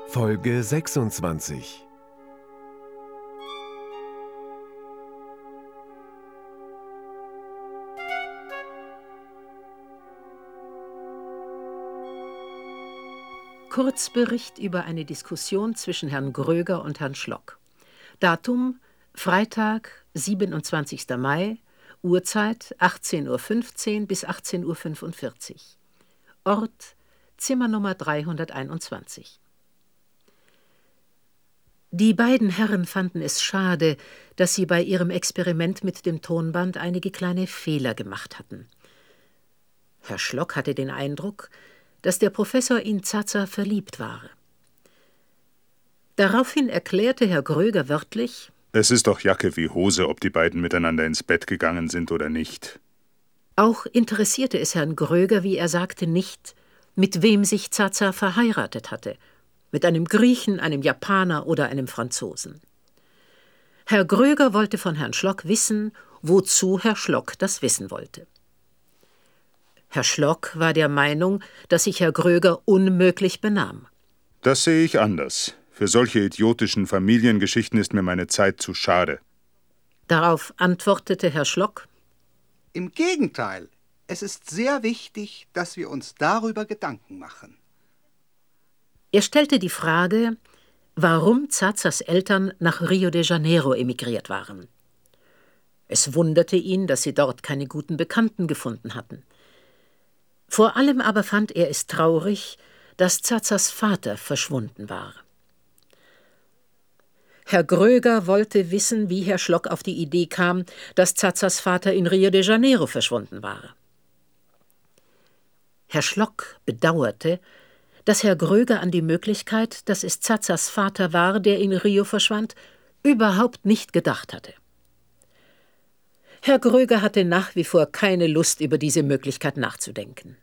Folge 26. Kurzbericht über eine Diskussion zwischen Herrn Gröger und Herrn Schlock. Datum: Freitag, 27. Mai, Uhrzeit 18:15 bis 18:45 Uhr. Ort: Zimmernummer 321. Die beiden Herren fanden es schade, dass sie bei ihrem Experiment mit dem Tonband einige kleine Fehler gemacht hatten. Herr Schlock hatte den Eindruck, dass der Professor in Zaza verliebt war. Daraufhin erklärte Herr Gröger wörtlich: Es ist doch Jacke wie Hose, ob die beiden miteinander ins Bett gegangen sind oder nicht. Auch interessierte es Herrn Gröger, wie er sagte, nicht, mit wem sich Zaza verheiratet hatte, mit einem Griechen, einem Japaner oder einem Franzosen. Herr Gröger wollte von Herrn Schlock wissen, wozu Herr Schlock das wissen wollte. Herr Schlock war der Meinung, dass sich Herr Gröger unmöglich benahm. Das sehe ich anders. Für solche idiotischen Familiengeschichten ist mir meine Zeit zu schade. Darauf antwortete Herr Schlock: Im Gegenteil, es ist sehr wichtig, dass wir uns darüber Gedanken machen. Er stellte die Frage, warum Zazas Eltern nach Rio de Janeiro emigriert waren. Es wunderte ihn, dass sie dort keine guten Bekannten gefunden hatten. Vor allem aber fand er es traurig, dass Zazas Vater verschwunden war. Herr Gröger wollte wissen, wie Herr Schlock auf die Idee kam, dass Zazas Vater in Rio de Janeiro verschwunden war. Herr Schlock bedauerte, dass Herr Gröger an die Möglichkeit, dass es Zazas Vater war, der in Rio verschwand, überhaupt nicht gedacht hatte. Herr Gröger hatte nach wie vor keine Lust, über diese Möglichkeit nachzudenken.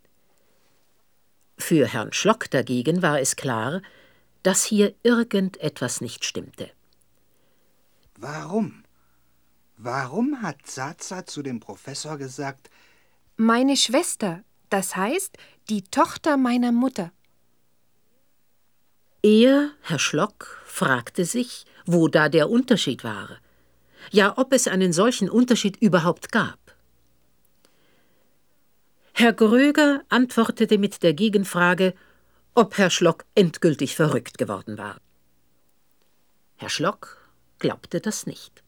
Für Herrn Schlock dagegen war es klar, dass hier irgendetwas nicht stimmte. Warum? Warum hat Zaza zu dem Professor gesagt: Meine Schwester, das heißt, die Tochter meiner Mutter? Er, Herr Schlock, fragte sich, wo da der Unterschied war. Ja, ob es einen solchen Unterschied überhaupt gab. Herr Gröger antwortete mit der Gegenfrage, ob Herr Schlock endgültig verrückt geworden war. Herr Schlock glaubte das nicht.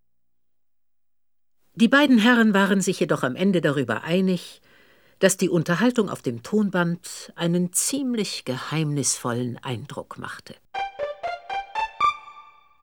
Die beiden Herren waren sich jedoch am Ende darüber einig, dass die Unterhaltung auf dem Tonband einen ziemlich geheimnisvollen Eindruck machte.